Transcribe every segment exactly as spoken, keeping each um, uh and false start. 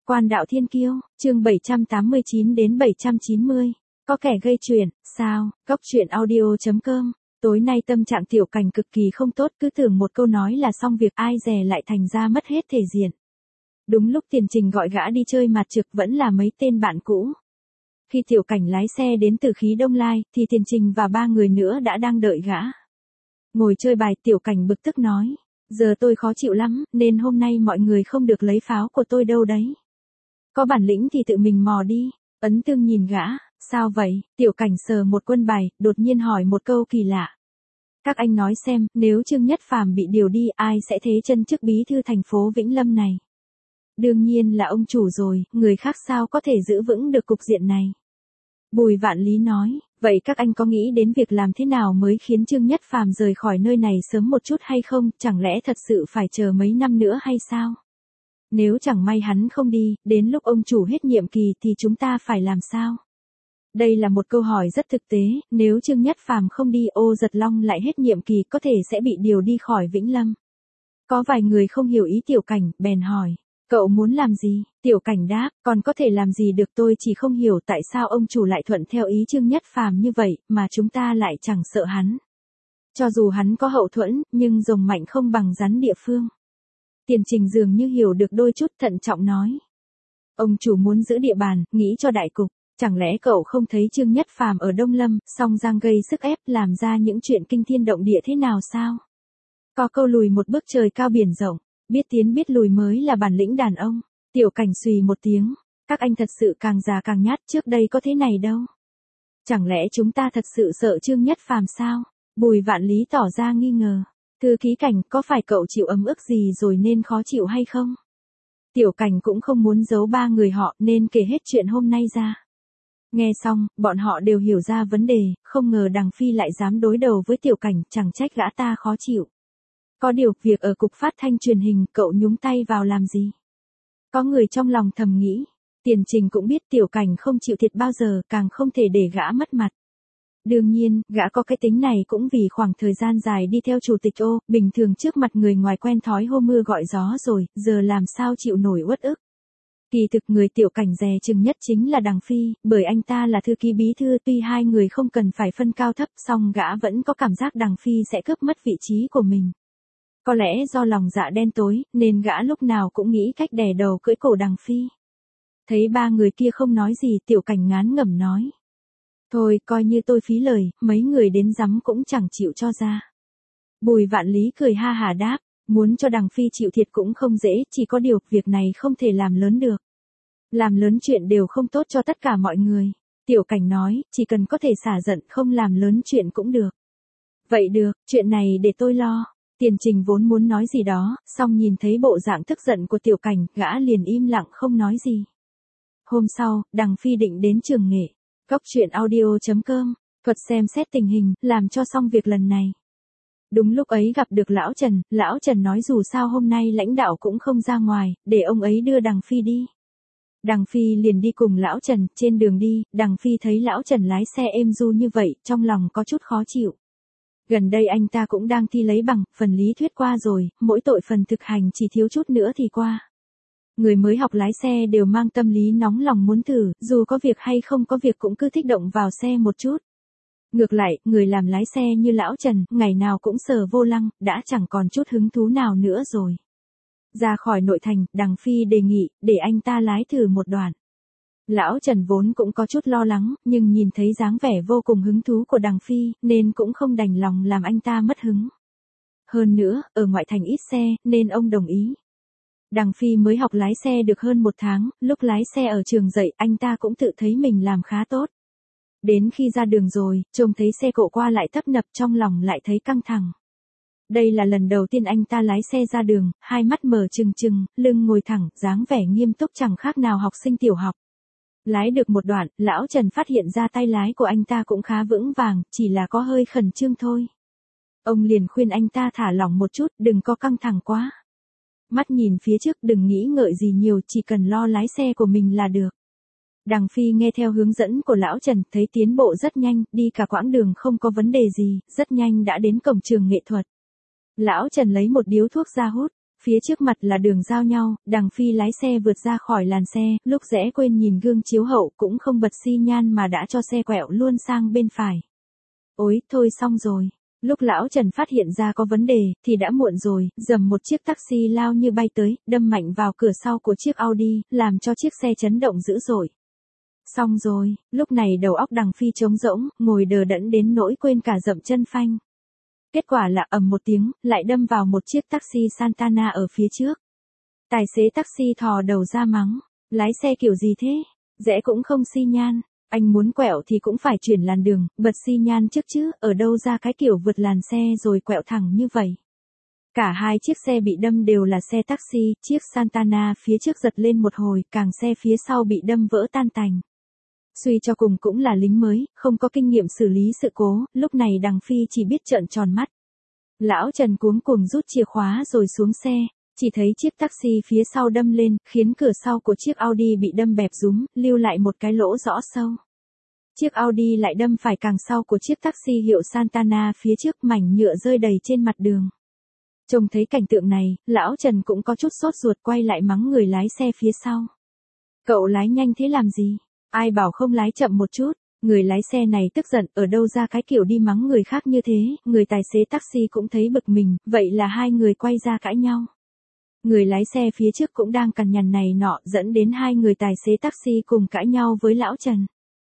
Quan đạo thiên kiêu, chương bảy trăm tám mươi chín đến bảy trăm chín mươi. Có kẻ gây chuyện, sao? Góc truyện audio chấm com. Tối nay tâm trạng Tiểu Cảnh cực kỳ không tốt, cứ tưởng một câu nói là xong việc, ai dè lại thành ra mất hết thể diện. Đúng lúc Tiền Trình gọi gã đi chơi mặt trực vẫn là mấy tên bạn cũ. Khi Tiểu Cảnh lái xe đến từ khí Đông Lai, thì Tiền Trình và ba người nữa đã đang đợi gã. Ngồi chơi bài, Tiểu Cảnh bực tức nói, giờ tôi khó chịu lắm, nên hôm nay mọi người không được lấy pháo của tôi đâu đấy. Có bản lĩnh thì tự mình mò đi. Ấn Tương nhìn gã, sao vậy? Tiểu Cảnh sờ một quân bài, đột nhiên hỏi một câu kỳ lạ. Các anh nói xem, nếu Trương Nhất Phàm bị điều đi, ai sẽ thế chân chức bí thư thành phố Vĩnh Lâm này? Đương nhiên là ông chủ rồi, người khác sao có thể giữ vững được cục diện này? Bùi Vạn Lý nói, vậy các anh có nghĩ đến việc làm thế nào mới khiến Trương Nhất Phàm rời khỏi nơi này sớm một chút hay không? Chẳng lẽ thật sự phải chờ mấy năm nữa hay sao? Nếu chẳng may hắn không đi, đến lúc ông chủ hết nhiệm kỳ thì chúng ta phải làm sao? Đây là một câu hỏi rất thực tế, nếu Trương Nhất Phàm không đi, Ô Giật Long lại hết nhiệm kỳ có thể sẽ bị điều đi khỏi Vĩnh Lâm. Có vài người không hiểu ý Tiểu Cảnh, bèn hỏi, cậu muốn làm gì? Tiểu Cảnh đáp, còn có thể làm gì được, tôi chỉ không hiểu tại sao ông chủ lại thuận theo ý Trương Nhất Phàm như vậy, mà chúng ta lại chẳng sợ hắn. Cho dù hắn có hậu thuẫn, nhưng rồng mạnh không bằng rắn địa phương. Tiền Trình dường như hiểu được đôi chút, thận trọng nói. Ông chủ muốn giữ địa bàn, nghĩ cho đại cục. Chẳng lẽ cậu không thấy Trương Nhất Phàm ở Đông Lâm, song giang gây sức ép, làm ra những chuyện kinh thiên động địa thế nào sao? Có câu lùi một bước trời cao biển rộng, biết tiến biết lùi mới là bản lĩnh đàn ông. Tiểu Cảnh xùy một tiếng, các anh thật sự càng già càng nhát, trước đây có thế này đâu. Chẳng lẽ chúng ta thật sự sợ Trương Nhất Phàm sao? Bùi Vạn Lý tỏ ra nghi ngờ. Thư ký Cảnh, có phải cậu chịu ấm ức gì rồi nên khó chịu hay không? Tiểu Cảnh cũng không muốn giấu ba người họ nên kể hết chuyện hôm nay ra. Nghe xong, bọn họ đều hiểu ra vấn đề, không ngờ Đằng Phi lại dám đối đầu với Tiểu Cảnh, chẳng trách gã ta khó chịu. Có điều, việc ở cục phát thanh truyền hình, cậu nhúng tay vào làm gì? Có người trong lòng thầm nghĩ, Tiền Trình cũng biết Tiểu Cảnh không chịu thiệt bao giờ, càng không thể để gã mất mặt. Đương nhiên, gã có cái tính này cũng vì khoảng thời gian dài đi theo chủ tịch Ô, bình thường trước mặt người ngoài quen thói hô mưa gọi gió rồi, giờ làm sao chịu nổi uất ức. Kỳ thực người Tiểu Cảnh dè chừng nhất chính là Đằng Phi, bởi anh ta là thư ký bí thư, tuy hai người không cần phải phân cao thấp, song gã vẫn có cảm giác Đằng Phi sẽ cướp mất vị trí của mình. Có lẽ do lòng dạ đen tối, nên gã lúc nào cũng nghĩ cách đè đầu cưỡi cổ Đằng Phi. Thấy ba người kia không nói gì, Tiểu Cảnh ngán ngẩm nói. Thôi, coi như tôi phí lời, mấy người đến rắm cũng chẳng chịu cho ra. Bùi Vạn Lý cười ha hà đáp, muốn cho Đằng Phi chịu thiệt cũng không dễ, chỉ có điều, việc này không thể làm lớn được. Làm lớn chuyện đều không tốt cho tất cả mọi người. Tiểu Cảnh nói, chỉ cần có thể xả giận, không làm lớn chuyện cũng được. Vậy được, chuyện này để tôi lo. Tiền Trình vốn muốn nói gì đó, song nhìn thấy bộ dạng tức giận của Tiểu Cảnh, gã liền im lặng không nói gì. Hôm sau, Đằng Phi định đến trường nghệ. Góc truyện audio chấm com, thuật xem xét tình hình, làm cho xong việc lần này. Đúng lúc ấy gặp được Lão Trần, Lão Trần nói dù sao hôm nay lãnh đạo cũng không ra ngoài, để ông ấy đưa Đằng Phi đi. Đằng Phi liền đi cùng Lão Trần, trên đường đi, Đằng Phi thấy Lão Trần lái xe êm du như vậy, trong lòng có chút khó chịu. Gần đây anh ta cũng đang thi lấy bằng, phần lý thuyết qua rồi, mỗi tội phần thực hành chỉ thiếu chút nữa thì qua. Người mới học lái xe đều mang tâm lý nóng lòng muốn thử, dù có việc hay không có việc cũng cứ thích động vào xe một chút. Ngược lại, người làm lái xe như Lão Trần, ngày nào cũng sờ vô lăng, đã chẳng còn chút hứng thú nào nữa rồi. Ra khỏi nội thành, Đằng Phi đề nghị, để anh ta lái thử một đoạn. Lão Trần vốn cũng có chút lo lắng, nhưng nhìn thấy dáng vẻ vô cùng hứng thú của Đằng Phi, nên cũng không đành lòng làm anh ta mất hứng. Hơn nữa, ở ngoại thành ít xe, nên ông đồng ý. Đằng Phi mới học lái xe được hơn một tháng, lúc lái xe ở trường dạy, anh ta cũng tự thấy mình làm khá tốt. Đến khi ra đường rồi, trông thấy xe cộ qua lại tấp nập, trong lòng lại thấy căng thẳng. Đây là lần đầu tiên anh ta lái xe ra đường, hai mắt mở trừng trừng, lưng ngồi thẳng, dáng vẻ nghiêm túc chẳng khác nào học sinh tiểu học. Lái được một đoạn, Lão Trần phát hiện ra tay lái của anh ta cũng khá vững vàng, chỉ là có hơi khẩn trương thôi. Ông liền khuyên anh ta thả lỏng một chút, đừng có căng thẳng quá. Mắt nhìn phía trước, đừng nghĩ ngợi gì nhiều, chỉ cần lo lái xe của mình là được. Đằng Phi nghe theo hướng dẫn của Lão Trần, thấy tiến bộ rất nhanh, đi cả quãng đường không có vấn đề gì, rất nhanh đã đến cổng trường nghệ thuật. Lão Trần lấy một điếu thuốc ra hút, Phía trước mặt là đường giao nhau, Đằng Phi lái xe vượt ra khỏi làn xe, lúc rẽ quên nhìn gương chiếu hậu cũng không bật xi nhan mà đã cho xe quẹo luôn sang bên phải. Ôi, thôi xong rồi. Lúc lão Trần phát hiện ra có vấn đề, thì đã muộn rồi, dầm một chiếc taxi lao như bay tới, đâm mạnh vào cửa sau của chiếc Audi, làm cho chiếc xe chấn động dữ dội. Xong rồi, lúc này đầu óc Đằng Phi trống rỗng, ngồi đờ đẫn đến nỗi quên cả dậm chân phanh. Kết quả là ầm một tiếng, lại đâm vào một chiếc taxi Santana ở phía trước. Tài xế taxi thò đầu ra mắng, lái xe kiểu gì thế, rẽ cũng không xi nhan, anh muốn quẹo thì cũng phải chuyển làn đường, bật xi nhan trước chứ, ở đâu ra cái kiểu vượt làn xe rồi quẹo thẳng như vậy. Cả hai chiếc xe bị đâm đều là xe taxi, chiếc Santana phía trước giật lên một hồi, càng xe phía sau bị đâm vỡ tan tành. Suy cho cùng cũng là lính mới, không có kinh nghiệm xử lý sự cố, lúc này Đằng Phi chỉ biết trợn tròn mắt. Lão Trần cuống cuồng rút chìa khóa rồi xuống xe, chỉ thấy chiếc taxi phía sau đâm lên, khiến cửa sau của chiếc Audi bị đâm bẹp rúm, lưu lại một cái lỗ rõ sâu. Chiếc Audi lại đâm phải càng sau của chiếc taxi hiệu Santana phía trước, mảnh nhựa rơi đầy trên mặt đường. Trông thấy cảnh tượng này, lão Trần cũng có chút sốt ruột quay lại mắng người lái xe phía sau. Cậu lái nhanh thế làm gì? Ai bảo không lái chậm một chút? Người lái xe này tức giận, ở đâu ra cái kiểu đi mắng người khác như thế, người tài xế taxi cũng thấy bực mình, vậy là hai người quay ra cãi nhau. Người lái xe phía trước cũng đang cằn nhằn này nọ, dẫn đến hai người tài xế taxi cùng cãi nhau với lão Trần.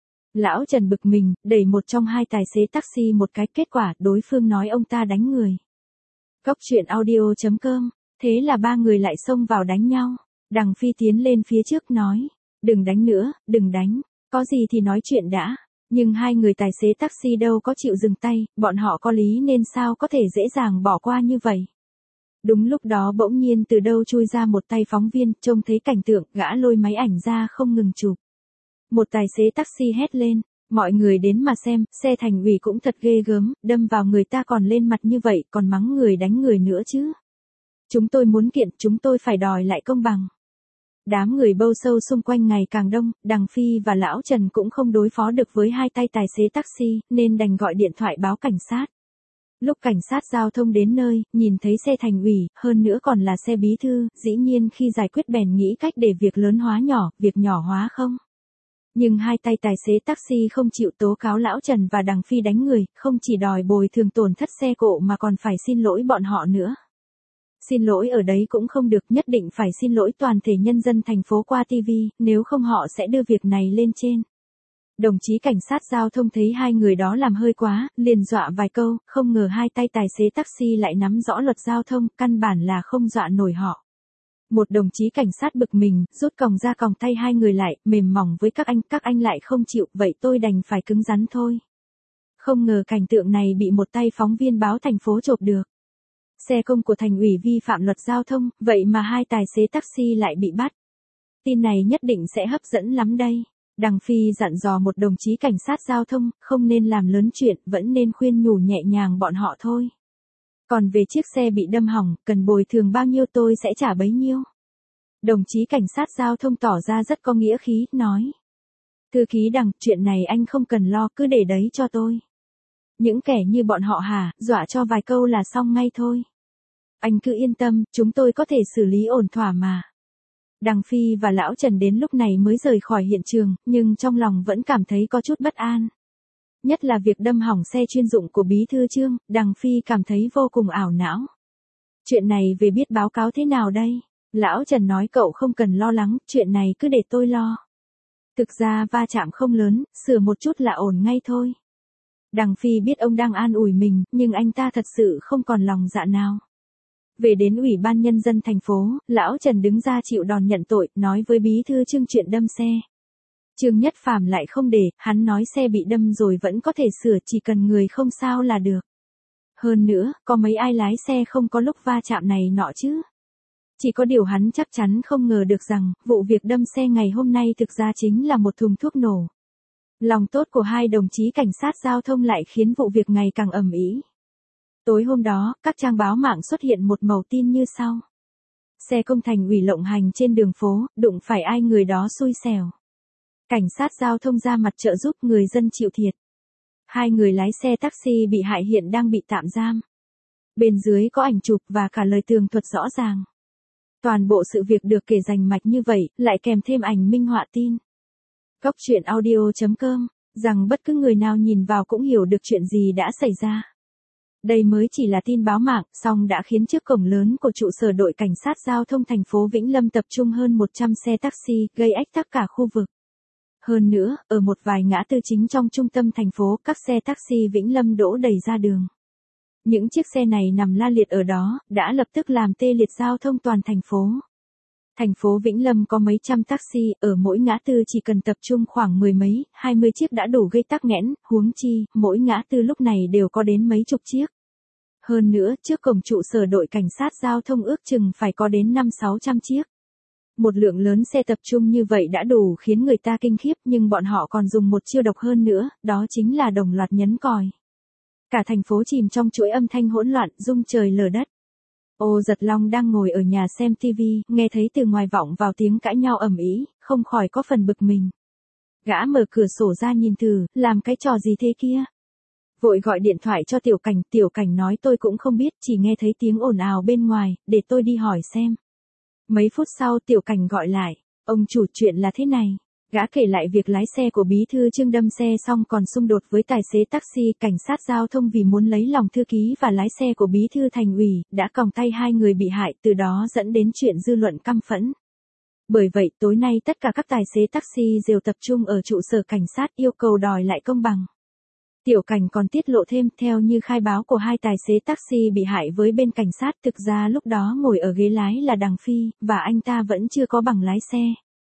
Lão Trần bực mình, đẩy một trong hai tài xế taxi một cái, kết quả đối phương nói ông ta đánh người. Cóc truyện audio chấm com, thế là ba người lại xông vào đánh nhau. Đằng Phi tiến lên phía trước nói, đừng đánh nữa, đừng đánh, có gì thì nói chuyện đã. Nhưng hai người tài xế taxi đâu có chịu dừng tay, bọn họ có lý nên sao có thể dễ dàng bỏ qua như vậy. Đúng lúc đó bỗng nhiên từ đâu chui ra một tay phóng viên, trông thấy cảnh tượng, gã lôi máy ảnh ra không ngừng chụp. Một tài xế taxi hét lên, mọi người đến mà xem, xe thành ủy cũng thật ghê gớm, đâm vào người ta còn lên mặt như vậy, còn mắng người đánh người nữa chứ. Chúng tôi muốn kiện, chúng tôi phải đòi lại công bằng. Đám người bâu sâu xung quanh ngày càng đông, Đằng Phi và lão Trần cũng không đối phó được với hai tay tài xế taxi, nên đành gọi điện thoại báo cảnh sát. Lúc cảnh sát giao thông đến nơi, nhìn thấy xe thành ủy, hơn nữa còn là xe bí thư, dĩ nhiên khi giải quyết bèn nghĩ cách để việc lớn hóa nhỏ, việc nhỏ hóa không. Nhưng hai tay tài xế taxi không chịu tố cáo lão Trần và Đằng Phi đánh người, không chỉ đòi bồi thường tổn thất xe cộ mà còn phải xin lỗi bọn họ nữa. Xin lỗi ở đấy cũng không được, nhất định phải xin lỗi toàn thể nhân dân thành phố qua ti vi, nếu không họ sẽ đưa việc này lên trên. Đồng chí cảnh sát giao thông thấy hai người đó làm hơi quá, liền dọa vài câu, không ngờ hai tay tài xế taxi lại nắm rõ luật giao thông, căn bản là không dọa nổi họ. Một đồng chí cảnh sát bực mình, rút còng ra còng tay hai người lại, mềm mỏng với các anh, các anh lại không chịu, vậy tôi đành phải cứng rắn thôi. Không ngờ cảnh tượng này bị một tay phóng viên báo thành phố chộp được. Xe công của thành ủy vi phạm luật giao thông, vậy mà hai tài xế taxi lại bị bắt. Tin này nhất định sẽ hấp dẫn lắm đây. Đằng Phi dặn dò một đồng chí cảnh sát giao thông, không nên làm lớn chuyện, vẫn nên khuyên nhủ nhẹ nhàng bọn họ thôi. Còn về chiếc xe bị đâm hỏng, cần bồi thường bao nhiêu tôi sẽ trả bấy nhiêu. Đồng chí cảnh sát giao thông tỏ ra rất có nghĩa khí, nói. Thư ký Đằng, chuyện này anh không cần lo, cứ để đấy cho tôi. Những kẻ như bọn họ hả, dọa cho vài câu là xong ngay thôi. Anh cứ yên tâm, chúng tôi có thể xử lý ổn thỏa mà. Đằng Phi và lão Trần đến lúc này mới rời khỏi hiện trường, nhưng trong lòng vẫn cảm thấy có chút bất an. Nhất là việc đâm hỏng xe chuyên dụng của Bí thư Trương, Đằng Phi cảm thấy vô cùng ảo não. Chuyện này về biết báo cáo thế nào đây? Lão Trần nói cậu không cần lo lắng, chuyện này cứ để tôi lo. Thực ra va chạm không lớn, sửa một chút là ổn ngay thôi. Đằng Phi biết ông đang an ủi mình, nhưng anh ta thật sự không còn lòng dạ nào. Về đến Ủy ban Nhân dân thành phố, lão Trần đứng ra chịu đòn nhận tội, nói với Bí thư Trương chuyện đâm xe. Trương Nhất Phàm lại không để, hắn nói xe bị đâm rồi vẫn có thể sửa, chỉ cần người không sao là được. Hơn nữa, có mấy ai lái xe không có lúc va chạm này nọ chứ. Chỉ có điều hắn chắc chắn không ngờ được rằng, vụ việc đâm xe ngày hôm nay thực ra chính là một thùng thuốc nổ. Lòng tốt của hai đồng chí cảnh sát giao thông lại khiến vụ việc ngày càng ầm ĩ. Tối hôm đó, các trang báo mạng xuất hiện một mẩu tin như sau. Xe công thành ủy lộng hành trên đường phố, đụng phải ai người đó xui xẻo. Cảnh sát giao thông ra mặt trợ giúp người dân chịu thiệt. Hai người lái xe taxi bị hại hiện đang bị tạm giam. Bên dưới có ảnh chụp và cả lời tường thuật rõ ràng. Toàn bộ sự việc được kể rành mạch như vậy, lại kèm thêm ảnh minh họa tin. Góc truyện audio chấm com, rằng bất cứ người nào nhìn vào cũng hiểu được chuyện gì đã xảy ra. Đây mới chỉ là tin báo mạng, song đã khiến trước cổng lớn của trụ sở đội cảnh sát giao thông thành phố Vĩnh Lâm tập trung hơn một trăm xe taxi, gây ách tắc cả khu vực. Hơn nữa, ở một vài ngã tư chính trong trung tâm thành phố, các xe taxi Vĩnh Lâm đỗ đầy ra đường. Những chiếc xe này nằm la liệt ở đó, đã lập tức làm tê liệt giao thông toàn thành phố. Thành phố Vĩnh Lâm có mấy trăm taxi, ở mỗi ngã tư chỉ cần tập trung khoảng mười mấy, hai mươi chiếc đã đủ gây tắc nghẽn, huống chi, mỗi ngã tư lúc này đều có đến mấy chục chiếc. Hơn nữa, trước cổng trụ sở đội cảnh sát giao thông ước chừng phải có đến năm sáu trăm chiếc. Một lượng lớn xe tập trung như vậy đã đủ khiến người ta kinh khiếp, nhưng bọn họ còn dùng một chiêu độc hơn nữa, đó chính là đồng loạt nhấn còi. Cả thành phố chìm trong chuỗi âm thanh hỗn loạn, rung trời lở đất. Ô Giật Long đang ngồi ở nhà xem tivi, nghe thấy từ ngoài vọng vào tiếng cãi nhau ầm ĩ, không khỏi có phần bực mình. Gã mở cửa sổ ra nhìn thử, làm cái trò gì thế kia? Vội gọi điện thoại cho Tiểu Cảnh, Tiểu Cảnh nói tôi cũng không biết, chỉ nghe thấy tiếng ồn ào bên ngoài, để tôi đi hỏi xem. Mấy phút sau Tiểu Cảnh gọi lại, ông chủ, chuyện là thế này. Gã kể lại việc lái xe của bí thư Trương đâm xe xong còn xung đột với tài xế taxi, cảnh sát giao thông vì muốn lấy lòng thư ký và lái xe của bí thư thành ủy, đã còng tay hai người bị hại, từ đó dẫn đến chuyện dư luận căm phẫn. Bởi vậy, tối nay tất cả các tài xế taxi đều tập trung ở trụ sở cảnh sát yêu cầu đòi lại công bằng. Tiểu Cảnh còn tiết lộ thêm, theo như khai báo của hai tài xế taxi bị hại với bên cảnh sát, thực ra lúc đó ngồi ở ghế lái là Đằng Phi, và anh ta vẫn chưa có bằng lái xe.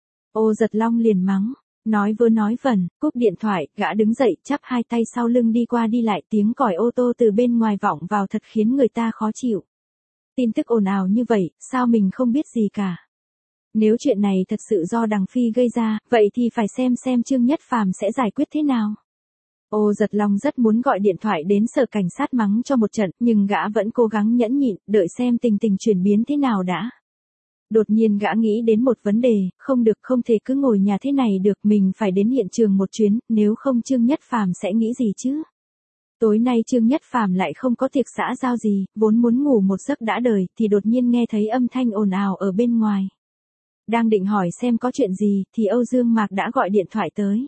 Ô Giật Long liền mắng, nói vớ nói vẩn, cúp điện thoại, gã đứng dậy, chắp hai tay sau lưng đi qua đi lại, tiếng còi ô tô từ bên ngoài vọng vào thật khiến người ta khó chịu. Tin tức ồn ào như vậy, sao mình không biết gì cả? Nếu chuyện này thật sự do Đằng Phi gây ra, vậy thì phải xem xem Trương Nhất Phàm sẽ giải quyết thế nào. Ô Giật Long rất muốn gọi điện thoại đến sở cảnh sát mắng cho một trận, nhưng gã vẫn cố gắng nhẫn nhịn, đợi xem tình tình chuyển biến thế nào đã. Đột nhiên gã nghĩ đến một vấn đề, không được, không thể cứ ngồi nhà thế này được, mình phải đến hiện trường một chuyến, nếu không Trương Nhất Phàm sẽ nghĩ gì chứ? Tối nay Trương Nhất Phàm lại không có tiệc xã giao gì, vốn muốn ngủ một giấc đã đời, thì đột nhiên nghe thấy âm thanh ồn ào ở bên ngoài. Đang định hỏi xem có chuyện gì, thì Âu Dương Mạc đã gọi điện thoại tới.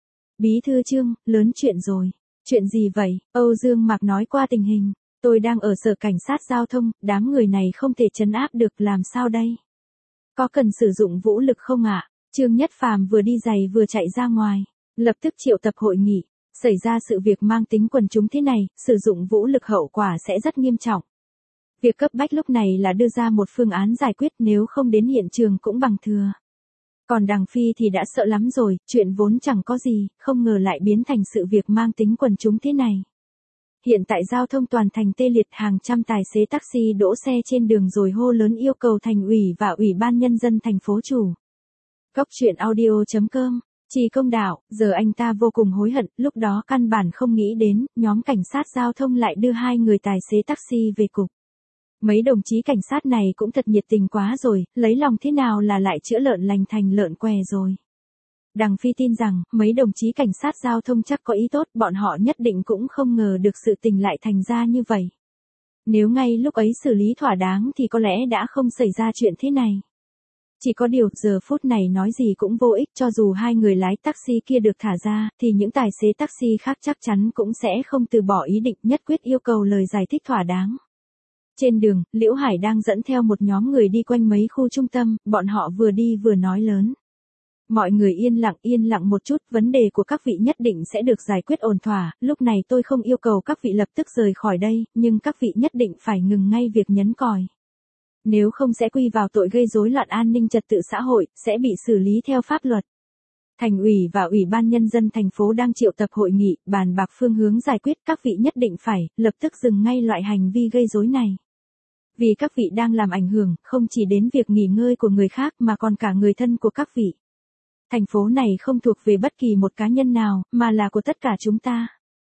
Bí thư Trương, lớn chuyện rồi. Chuyện gì vậy? Âu Dương Mạc nói qua tình hình. Tôi đang ở sở cảnh sát giao thông, đám người này không thể trấn áp được, làm sao đây? Có cần sử dụng vũ lực không ạ? Trương Nhất Phàm vừa đi giày vừa chạy ra ngoài, lập tức triệu tập hội nghị. Xảy ra sự việc mang tính quần chúng thế này, sử dụng vũ lực hậu quả sẽ rất nghiêm trọng. Việc cấp bách lúc này là đưa ra một phương án giải quyết, nếu không đến hiện trường cũng bằng thừa. Còn Đằng Phi thì đã sợ lắm rồi, chuyện vốn chẳng có gì, không ngờ lại biến thành sự việc mang tính quần chúng thế này. Hiện tại giao thông toàn thành tê liệt, hàng trăm tài xế taxi đỗ xe trên đường rồi hô lớn yêu cầu thành ủy và ủy ban nhân dân thành phố chủ. Góc truyện audio chấm com, Trì Công Đạo, giờ anh ta vô cùng hối hận, lúc đó căn bản không nghĩ đến, nhóm cảnh sát giao thông lại đưa hai người tài xế taxi về cục. Mấy đồng chí cảnh sát này cũng thật nhiệt tình quá rồi, lấy lòng thế nào là lại chữa lợn lành thành lợn què rồi. Đằng Phi tin rằng, mấy đồng chí cảnh sát giao thông chắc có ý tốt, bọn họ nhất định cũng không ngờ được sự tình lại thành ra như vậy. Nếu ngay lúc ấy xử lý thỏa đáng thì có lẽ đã không xảy ra chuyện thế này. Chỉ có điều, giờ phút này nói gì cũng vô ích, cho dù hai người lái taxi kia được thả ra, thì những tài xế taxi khác chắc chắn cũng sẽ không từ bỏ ý định, nhất quyết yêu cầu lời giải thích thỏa đáng. Trên đường, Liễu Hải đang dẫn theo một nhóm người đi quanh mấy khu trung tâm, bọn họ vừa đi vừa nói lớn. Mọi người yên lặng yên lặng một chút, vấn đề của các vị nhất định sẽ được giải quyết ổn thỏa, lúc này tôi không yêu cầu các vị lập tức rời khỏi đây, nhưng các vị nhất định phải ngừng ngay việc nhấn còi. Nếu không sẽ quy vào tội gây rối loạn an ninh trật tự xã hội, sẽ bị xử lý theo pháp luật. Thành ủy và Ủy ban Nhân dân thành phố đang triệu tập hội nghị, bàn bạc phương hướng giải quyết, các vị nhất định phải, lập tức dừng ngay loại hành vi gây rối này. Vì các vị đang làm ảnh hưởng, không chỉ đến việc nghỉ ngơi của người khác mà còn cả người thân của các vị. Thành phố này không thuộc về bất kỳ một cá nhân nào, mà là của tất cả chúng ta.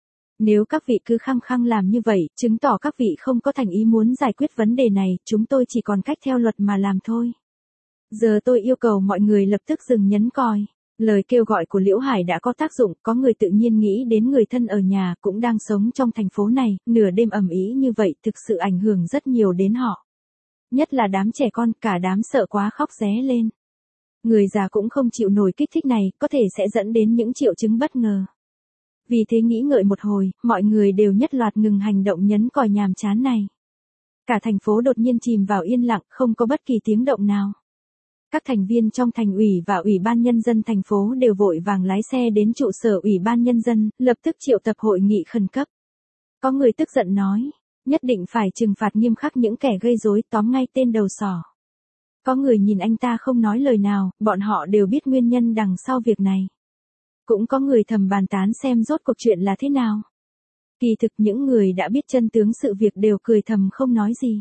Nếu các vị cứ khăng khăng làm như vậy, chứng tỏ các vị không có thành ý muốn giải quyết vấn đề này, chúng tôi chỉ còn cách theo luật mà làm thôi. Giờ tôi yêu cầu mọi người lập tức dừng nhấn còi. Lời kêu gọi của Liễu Hải đã có tác dụng, có người tự nhiên nghĩ đến người thân ở nhà cũng đang sống trong thành phố này, nửa đêm ầm ĩ như vậy thực sự ảnh hưởng rất nhiều đến họ. Nhất là đám trẻ con, cả đám sợ quá khóc ré lên. Người già cũng không chịu nổi kích thích này, có thể sẽ dẫn đến những triệu chứng bất ngờ. Vì thế nghĩ ngợi một hồi, mọi người đều nhất loạt ngừng hành động nhấn còi nhàm chán này. Cả thành phố đột nhiên chìm vào yên lặng, không có bất kỳ tiếng động nào. Các thành viên trong thành ủy và ủy ban nhân dân thành phố đều vội vàng lái xe đến trụ sở ủy ban nhân dân, lập tức triệu tập hội nghị khẩn cấp. Có người tức giận nói, nhất định phải trừng phạt nghiêm khắc những kẻ gây rối, tóm ngay tên đầu sỏ. Có người nhìn anh ta không nói lời nào, bọn họ đều biết nguyên nhân đằng sau việc này. Cũng có người thầm bàn tán xem rốt cuộc chuyện là thế nào. Kỳ thực những người đã biết chân tướng sự việc đều cười thầm không nói gì.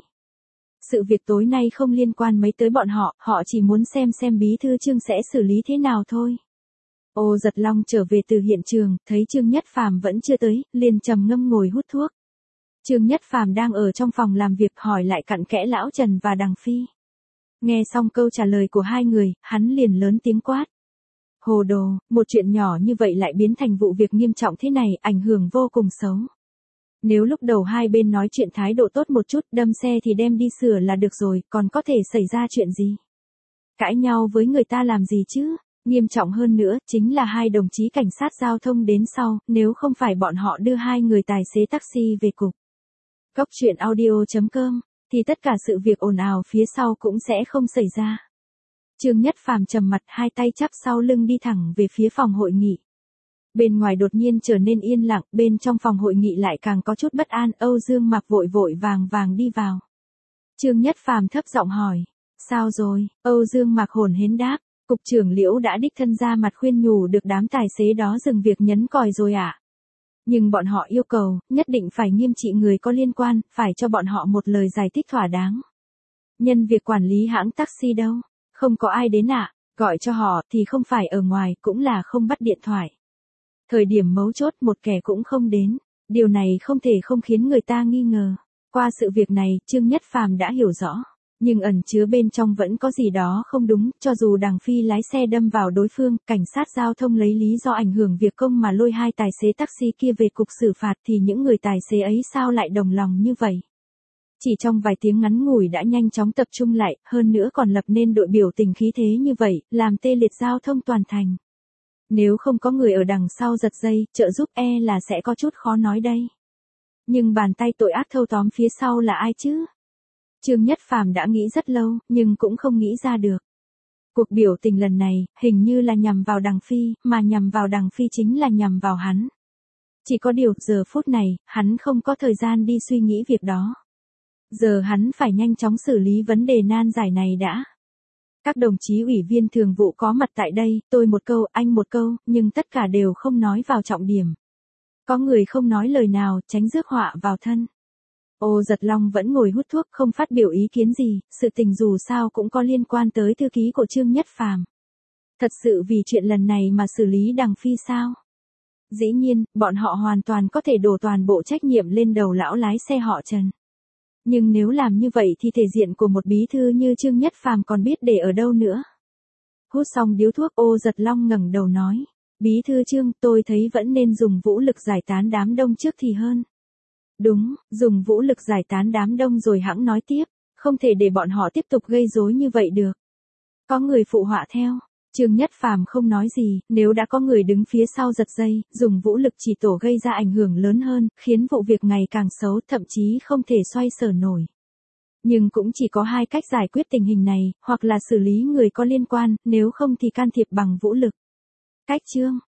Sự việc tối nay không liên quan mấy tới bọn họ, họ chỉ muốn xem xem bí thư Trương sẽ xử lý thế nào thôi. Ô Giật Long trở về từ hiện trường, thấy Trương Nhất Phàm vẫn chưa tới, liền trầm ngâm ngồi hút thuốc. Trương Nhất Phàm đang ở trong phòng làm việc hỏi lại cặn kẽ lão Trần và Đằng Phi. Nghe xong câu trả lời của hai người, hắn liền lớn tiếng quát. Hồ đồ, một chuyện nhỏ như vậy lại biến thành vụ việc nghiêm trọng thế này, ảnh hưởng vô cùng xấu. Nếu lúc đầu hai bên nói chuyện thái độ tốt một chút, đâm xe thì đem đi sửa là được rồi, còn có thể xảy ra chuyện gì? Cãi nhau với người ta làm gì chứ? Nghiêm trọng hơn nữa, chính là hai đồng chí cảnh sát giao thông đến sau, nếu không phải bọn họ đưa hai người tài xế taxi về cục. Cốc truyện audio chấm com, thì tất cả sự việc ồn ào phía sau cũng sẽ không xảy ra. Trương Nhất Phàm trầm mặt, hai tay chắp sau lưng đi thẳng về phía phòng hội nghị. Bên ngoài đột nhiên trở nên yên lặng, bên trong phòng hội nghị lại càng có chút bất an, Âu Dương Mạc vội vội vàng vàng đi vào. Trương Nhất Phàm thấp giọng hỏi, sao rồi? Âu Dương Mạc hồn hến đáp, cục trưởng Liễu đã đích thân ra mặt khuyên nhủ được đám tài xế đó dừng việc nhấn còi rồi ạ. À? Nhưng bọn họ yêu cầu, nhất định phải nghiêm trị người có liên quan, phải cho bọn họ một lời giải thích thỏa đáng. Nhân việc quản lý hãng taxi đâu? Không có ai đến ạ, à? Gọi cho họ thì không phải ở ngoài, cũng là không bắt điện thoại. Thời điểm mấu chốt một kẻ cũng không đến, điều này không thể không khiến người ta nghi ngờ. Qua sự việc này, Trương Nhất Phàm đã hiểu rõ, nhưng ẩn chứa bên trong vẫn có gì đó không đúng, cho dù Đằng Phi lái xe đâm vào đối phương, cảnh sát giao thông lấy lý do ảnh hưởng việc công mà lôi hai tài xế taxi kia về cục xử phạt thì những người tài xế ấy sao lại đồng lòng như vậy? Chỉ trong vài tiếng ngắn ngủi đã nhanh chóng tập trung lại, hơn nữa còn lập nên đội biểu tình khí thế như vậy, làm tê liệt giao thông toàn thành. Nếu không có người ở đằng sau giật dây, trợ giúp e là sẽ có chút khó nói đây. Nhưng bàn tay tội ác thâu tóm phía sau là ai chứ? Trương Nhất Phàm đã nghĩ rất lâu, nhưng cũng không nghĩ ra được. Cuộc biểu tình lần này, hình như là nhằm vào Đằng Phi, mà nhằm vào Đằng Phi chính là nhằm vào hắn. Chỉ có điều, giờ phút này, hắn không có thời gian đi suy nghĩ việc đó. Giờ hắn phải nhanh chóng xử lý vấn đề nan giải này đã. Các đồng chí ủy viên thường vụ có mặt tại đây, tôi một câu, anh một câu, nhưng tất cả đều không nói vào trọng điểm. Có người không nói lời nào, tránh rước họa vào thân. Ô Giật Long vẫn ngồi hút thuốc không phát biểu ý kiến gì, sự tình dù sao cũng có liên quan tới thư ký của Trương Nhất Phàm. Thật sự vì chuyện lần này mà xử lý Đằng Phi sao? Dĩ nhiên, bọn họ hoàn toàn có thể đổ toàn bộ trách nhiệm lên đầu lão lái xe họ Trần. Nhưng nếu làm như vậy thì thể diện của một bí thư như Trương Nhất Phàm còn biết để ở đâu nữa. Hút xong điếu thuốc, Ô Giật Long ngẩng đầu nói, bí thư Trương, tôi thấy vẫn nên dùng vũ lực giải tán đám đông trước thì hơn. Đúng, dùng vũ lực giải tán đám đông rồi hẵng nói tiếp, không thể để bọn họ tiếp tục gây rối như vậy được. Có người phụ họa theo. Trương Nhất Phàm không nói gì, nếu đã có người đứng phía sau giật dây, dùng vũ lực chỉ tổ gây ra ảnh hưởng lớn hơn, khiến vụ việc ngày càng xấu, thậm chí không thể xoay sở nổi. Nhưng cũng chỉ có hai cách giải quyết tình hình này, hoặc là xử lý người có liên quan, nếu không thì can thiệp bằng vũ lực. Cách Trương